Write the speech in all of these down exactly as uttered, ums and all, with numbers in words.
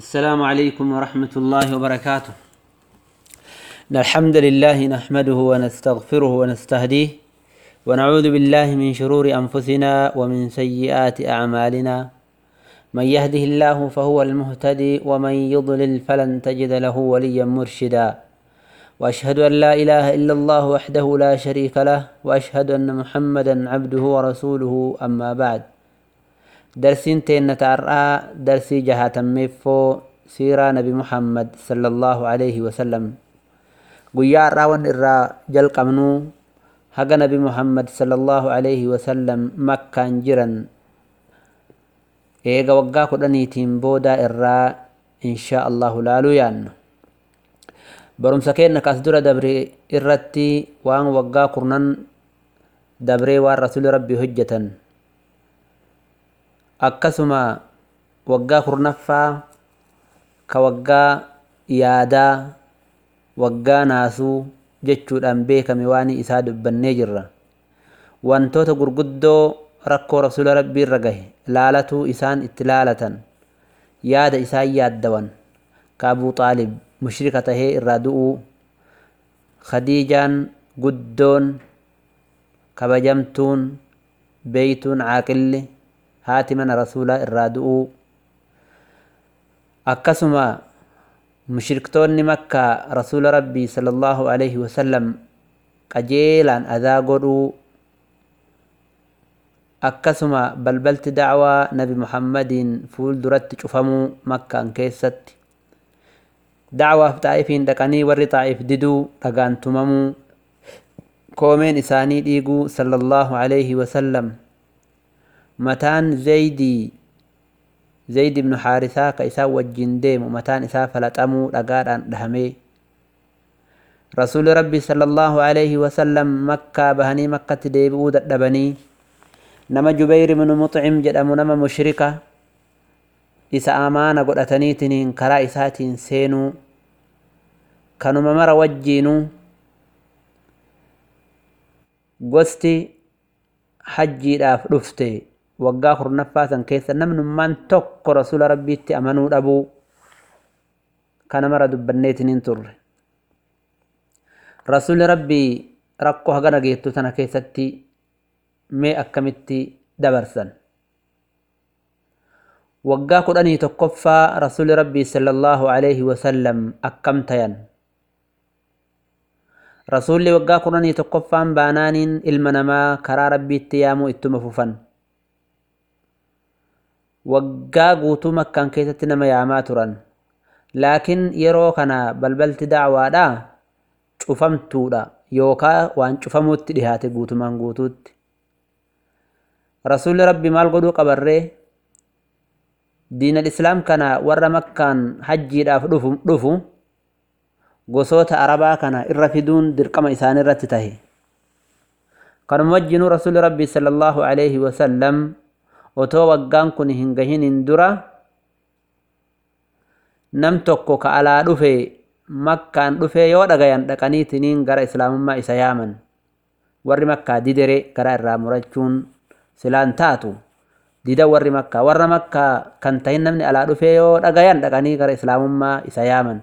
السلام عليكم ورحمة الله وبركاته. إن الحمد لله نحمده ونستغفره ونستهديه ونعوذ بالله من شرور أنفسنا ومن سيئات أعمالنا. من يهده الله فهو المهتدي ومن يضلل فلن تجد له وليا مرشدا. وأشهد أن لا إله إلا الله وحده لا شريك له وأشهد أن محمدا عبده ورسوله. أما بعد، درسين تين نتعرى درسي جهة ميفو سيرة نبي محمد صلى الله عليه وسلم. قيا راون إرى جل قمنو حق نبي محمد صلى الله عليه وسلم مكة جرن إيغا وقا قدني تنبودا إرى إن شاء الله لالو يان. برمسكين نكاسدور دبري إرتي وان وقا قرنن دبري وان رسول ربي هجة. akkasuma waggaa kurnaffaa ka waggaa yaadaa waggaa naasuu jechuudhaan beekame waan isaa dubbannee jirra. Wantoota gurguddoo rakkoo rasuula rabbii irra gahe laalatuu isaan itti laalatan yaada isaan yaaddawan ka Abuu Xaalib mushrika tahee irraa du'uu, Khadiijaan guddoon kabajamtuun beeytuun caaqilli haati mana rasuulaa irraa du'uu, akkasuma mushriktoonni makkaa rasuula rabbii sallallahu alaihi wasallam qajeelaan adaa godhuu, akkasuma balbalti dacwaa nabi muhammadiin fuul duratti cufamuu makkaan keessatti, dacwaaf xaa'ifiin dhaqanii warri xaa'if diduu dhagaan tumamuu, koomeen isaanii dhiiguu sallallahu alaihi wasallam, mataan Zaydii Zayd ibn Haarisaa ka isaa wajjin deemu mataan isaa falaxamuu dhagaadhaan dhahamee, rasuuli rabbi sallallahu alaihi wasallam makkaa bahanii makkatti deebi'uu dadhabanii nama Jubayr ibn Muxcim jedhamu nama mushrika isa amaana godhataniitiin karaa isaatiin seenuu kanuma mara wajjiinuu gosti hajjiidhaaf dhufte waggaa kurnaffaa san keessa namnummaan tokko rasuula rabbiitti amanuu dhabuu kana mara dubbanneetiin turre. Rasuuli rabbii rakkoo hagana geettu tana keessatti mee akkamitti dabarsan? Waggaa kudhanii tokkoffaa rasuuli rabbii sallallahu alaihi wasallam akkam tayan? Rasuulli waggaa kudhanii tokkoffaan baanaaniin ilma namaa karaa rabbiitti yaamuu ittuma fufan. Waggaa guutuu makkaan keessatti nama yaamaa turan, laakiin yeroo kana balbalti dacwaadhaa cufamtuudha yookaa waan cufamuutti dhihaate guutumaan guutuutti. Rasuulli rabbi maal godhuu qabarree? Diinal islaam kana warra makkaan hajjiidhaaf dhufu gosoota arabaa kana irra fiduun dirqama isaan irratti tahe. Kanuma wajjinuu rasuulli rabbi sallallahu alaihi wasallam otoo waggaan kun hin gahinin dura nam tokko ka alaa dhufe makkaan dhufe yoo dhagayan dhaqaniitiniin gara islaamummaa isa yaaman. Warri makkaa didere gara irraa murachuun silaan taatu dida warri makkaa warra makkaa kan tahin namni alaa dhufe yoo dhagayan dhaqanii gara islaamummaa isa yaaman.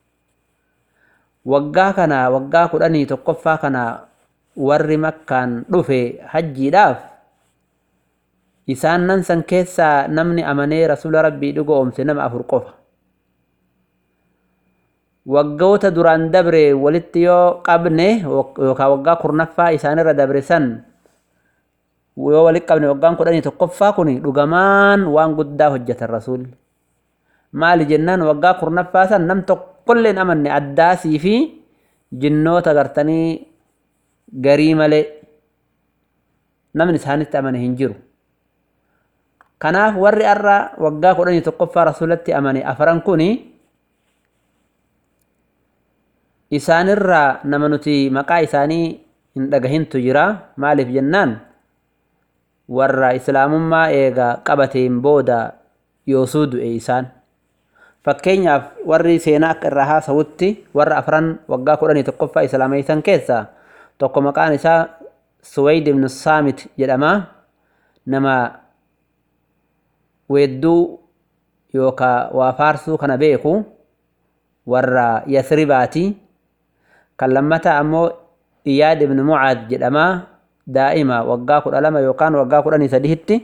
Waggaa kana waggaa kudhanii tokkoffaa kana warri makkaan dhufe hajjiidhaaf isaan nan san keessaa namni amanee rasuula rabbii dhugoomse nama afur qofa. Waggoota duraan dabre walitti yoo qabne yookaan waggaa kurnaffaa isaanirra dabre san yoo walitti qabne waggaan kudhanii tokkoffaa kun dhugamaan waan guddaa hojjetan rasuulli. Maali jennaan waggaa kurnaffaa san nam tokkolleen amanne addaasii fi jinnoota gartanii garii malee namni isaanitti amane hin jiru. Kanaaf warri arra waggaa kudhanii tokkoffaa rasuulatti amane afaran kuni isaanirraa nama nuti maqaa isaanii hin dhagahintu jira. Maaliif jennaan warra islaamummaa eega qabateen booda yoosuu du'e isaan. Fakkeenyaaf warri seenaa akka irraa haasawutti warra afaran waggaa kudhanii tokkoffaa islaameeysan keessaa tokko maqaan isaa Suwayd ibn Saamit jedhama. Nama weedduu يوكا وفارسو كان بيكو ورا يثرباتي كلمتا أمو إياد بن معاذ جدما دائما وقاكو الألم يوكان وقاكو الأني سديهتي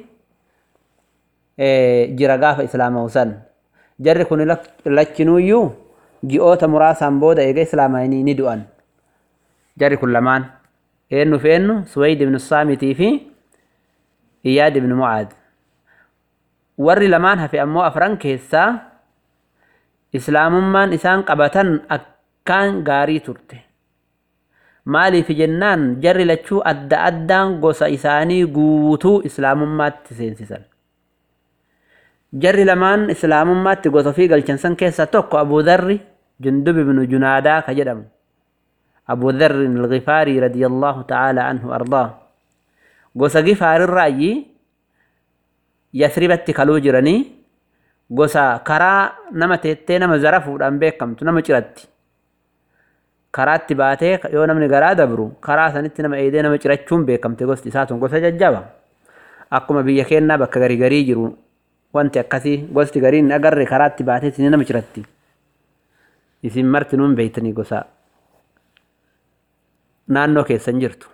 إيه جرقاف إسلام وسن جري كوني لكنو يو جئوتا مراسا بودا إيقا إسلاميني ندوان جري كل مان إنو في إنو سويد بن الصامتي في إياد بن معاذ ورّي لمانها في أمو أفران كيسا إسلام من إسان قبطان أكان غاري ترته مالي في جنان جري لچو أدى أدان غوصا إساني قوتو إسلام ما تسينسيسان جري لمان إسلام ما تغوصا في قلچنسان كيسا توقو أبو ذر جندب بن جنادا كجدم أبو ذر الغفاري رضي الله تعالى عنه أرضاه غوصا غفار الرأي يثربت كالو جراني غوسا كرا نما تيتي نما زرفو دان بيكمتو نما چراتي كرات باتي يو نمني غرا دبرو كرا سنت نما ايدي نما چرچون بيكمتي غوستي ساتون غوسا ججابا اكما بيا كينا بك غري غري جرو وانت اكاسي غوستي غرين اگر كرات باتي تني نما چراتي يسي مرتنون بيتني غوسا نانو كي سنجرتو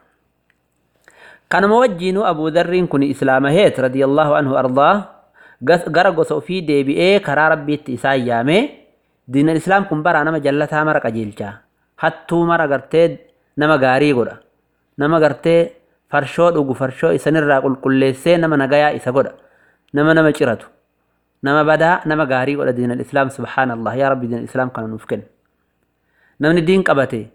كان موجينو أبو ذر كن إسلام هيت رضي الله عنه أرضاه غرق صوفي دي بي اي كرا ربي تيساي يامي دين الإسلام كن برا نما جلتها مرق جيلچا حتو مرق غرتي نما غاري غدا نما غرتي فرشو دوغو فرشو إسانر راقل كلسي نما نغايا إسا غدا نما نما چراتو نما بدا نما غاري غدا دين الإسلام سبحان الله يا ربي دين الإسلام كان نفكن نمني دين قبتي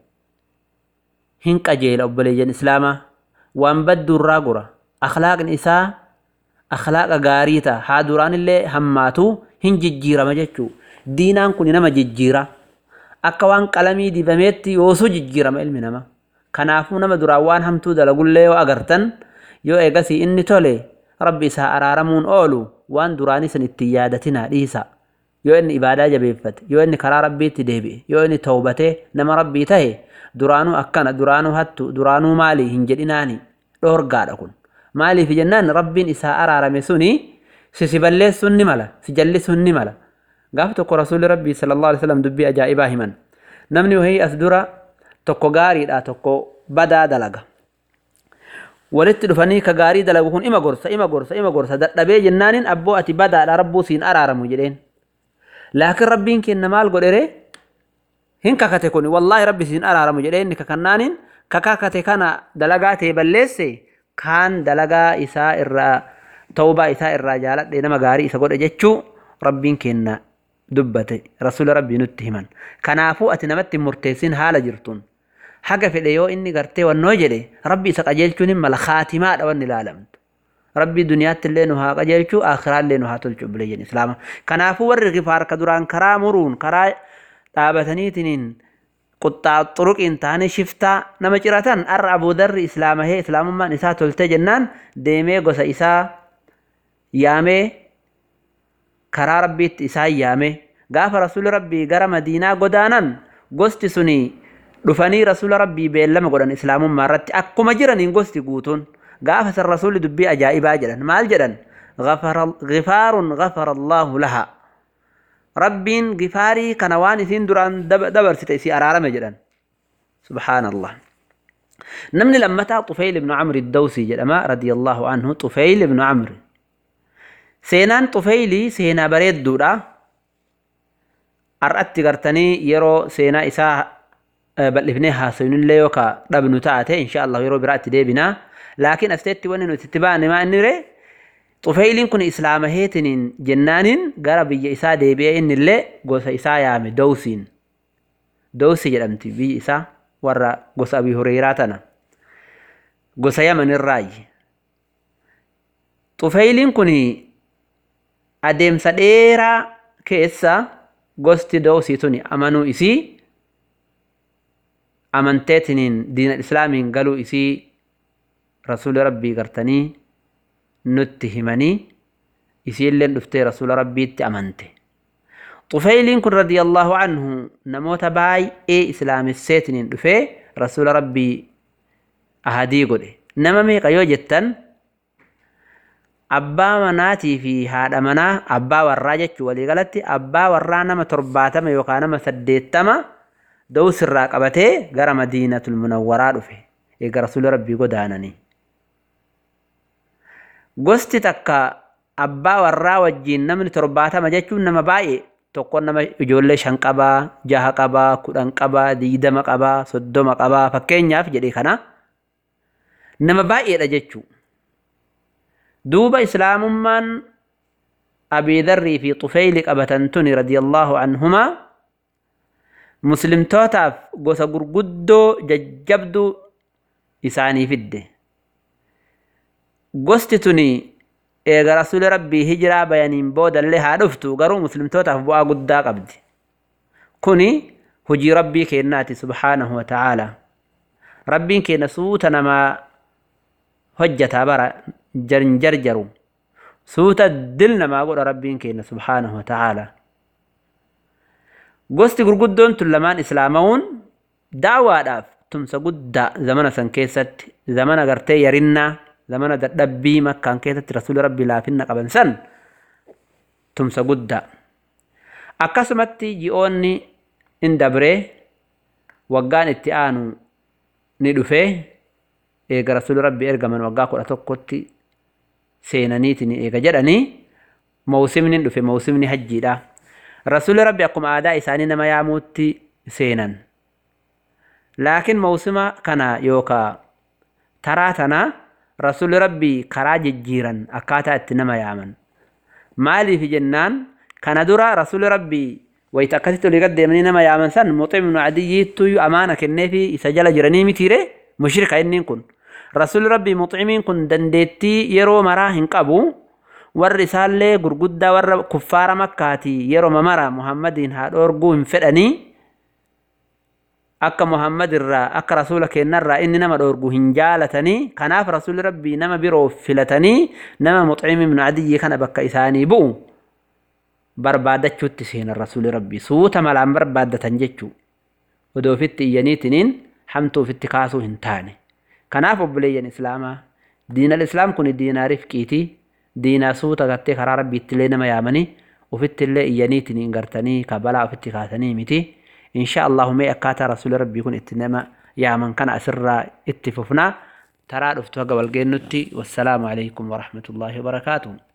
هنك أجيل أبلي جن إسلاما وان بدو الراغورا أخلاق نساء أخلاق غاريتا حادوران اللي هماتو هن ججيرا مججو دينان كوني نما ججيرا أكوان قلمي دي بميتي يوسو ججيرا ما علمي نما كنافو نما دراوان همتو دلقل ليو أغرتن يو إيقاسي إني تولي ربي سا أرارمون أولو وان دراني سن اتيادتنا ليسا يو إني إبادة جبيفت يو إني كرا ربي تديبي يو إني توبته نما ربي تهي درانو أكنا درانو هاتو درانو مالي هنجدناني دور غادا كن مالي في جنان ربين إساء أرارمي سني سيسيبالي سني مالا سيجلي سني مالا قافتو رسول ربي صلى الله عليه وسلم دبي أجائباه من نمني وهي أسدورة تقو غاري لا تقو بدا دلغا ولت دفني كغاري دلغو كن إما غرسة إما غرسة إما غرسة دبي جنان أبو أتي بدا لربو سين أرارمو جدين لكن ربين كن مال قدره هنكا كتكوني والله ربي سين أرارمو جدين ككنانين كاكاكتي كان دلغاتي بلسي كان دلغا إساء الرا توبة إساء الرجالات دينما غاري إساء قد أجتشو ربين كنا دبتي رسول ربي نتهمان كنافو أتنمت مرتسين حال جرتون حقا في ليو إني غرتي والنوجلي ربي إساء قجلتو نما لخاتمات واني لالمت ربي دنيات اللي نها قجلتو آخران اللي نها تلتو بليجن إسلاما كنافو ورغي فارك دران كرا مرون كرا تابتنيتنين قطع الطرق انتاني شفتا نمجراتان ار ابو ذر اسلامه هي اسلام ما نساء تلت جنان ديمي غوسا إسا يامي كرا ربيت إسا يامي غاف رسول ربي غرا مدينة غدانان غوست سني دفني رسول ربي بيلما غدان اسلام ما رت اكو مجرن غوست غوتون غاف الرسول دبي اجائب اجرن مال جدن غفر غفار غفر الله لها ربين غفاري كنوان سين دران دب دبر ستيسي أرارة مجران سبحان الله نمني لما تا طفيل بن عمرو الدوسي جلما رضي الله عنه طفيل بن عمرو سينان طفيلي سينا بريد دورا أرأت قرتني يرو سينا إساء بل ابنها سينون ليوكا دبنو تاته إن شاء الله يرو برات ديبنا لكن أستيت وننو تتبعني ما أنري طفيلين كن إسلام هيتنين جنانين غربي إساء ديبئ إن اللي قوس إساء يامي دوسين دوسي جلمتي بي إساء ورى قوس أبي هريراتنا قوس يمن الراي طفيلين كن أديم سديرا كيسا قوس دوسي تني أمنو إسي أمنتيتنين دين الإسلامين قالوا إسي رسول ربي قرتني نتهمني يسيلن دفتي رسول ربي تأمنته طفيل كن رضي الله عنه نموت باي اي اسلام السيتنين دفي رسول ربي أهدي قده نما ميقا يوجدتن abbaa manaatii fi haadha manaa abbaa warraa jechuu walii galatti abbaa warraa nama torbaatama yookaan nama saddeettama dawus irraa qabatee gara Madiinatul Munawwaraa dhufe eega rasuula rabbii godaananii. Gosti takka abbaa warraa wajjiin namni torbaatama jechuun nama baay'ee tokko nama ijoollee shan qabaa, jaha qabaa, kudhan qabaa, digdama qabaa, soddoma qabaa fakkeenyaaf jedhee kana nama baay'eedha jechuu. Duuba islaamummaan Abii Dharrii fi Xufeyli qabatan tuni radiyallahu anhumaa muslimtootaaf gosa gurguddoo jajjabduu isaanii fidde. Gosti tuni eega rasuuli rabbii hijiraa bayaniin boodallee haa dhuftu garuu muslimtootaaf bu'aa guddaa qabdi. Kuni hujii rabbii kennaati subhaanahu wa ta'ala. Rabbiin kenna suuta namaa hojjataa bara jarjaru suuta dil namaa godha rabbiin kenna subhaanahu wa ta'ala. Gosti gurguddoon tun lamaan islaamawuun daawaadhaaf tumsa guddaa zamana san keessatti zamana gartee yarinnaa zamana dadhabbii makkaan keessatti rasuula rabbii laafinna qaban san tumsa guddaa. Akkasumatti ji'oonni in dabree waggaan itti aanu ni dhufee eega rasuula rabbii ergaman waggaa kudha tokkotti seenaniitiin eega jedhanii mawsimni dhufe mawsimni hajjiidha. Rasuula rabbii akkuma aadaa isaanii nama yaamuutti seenan. Laakiin mawsima kana yookaa taraa tanaa rasuuli rabbii karaa jijjiiran akkaataa itti nama yaaman. Maaliif jennaan kana dura rasuuli rabbii wayita akkasitti olii gad deemanii nama yaaman san Muxim ibnu Adiyyiitu amaana kenneefi isa jala jiranii mitiire mushrika inniin kun. Rasuuli rabbii Muximiin kun dandeettii yeroo maraa hin qabu. Warri isaallee gurguddaa warra kuffaara Makkaati yeroo mamara Muhammadiin haa dhoorguu hin fedhanii akka Muhammad irraa akka rasuula kennarraa inni nama dhoorgu hin jaalatanii kanaaf rasuuli rabbii nama biroo filatanii nama Muxim ibnu Adiyyi kana bakka isaanii bu'u barbaadachuutti seenan rasuuli rabbii suuta malaan barbaaddatan jechuu odoo ofitti iyyaniitiniin hamtuu ofitti kaasuu hin taane. Kanaaf obboleeyyan islaamaa diinal islaam kun diinaa rifqiitii diinaa suuta gattee karaa rabbiitti illee nama yaamanii ofitti illee iyyaniitiniin gartanii kabalaa ofitti kaasanii miti. إن شاء الله ما أكاتا رسول ربي يكون اتنما يا من كان أسرى اتففنا ترى رفتها قبل جنتي والسلام عليكم ورحمة الله وبركاته.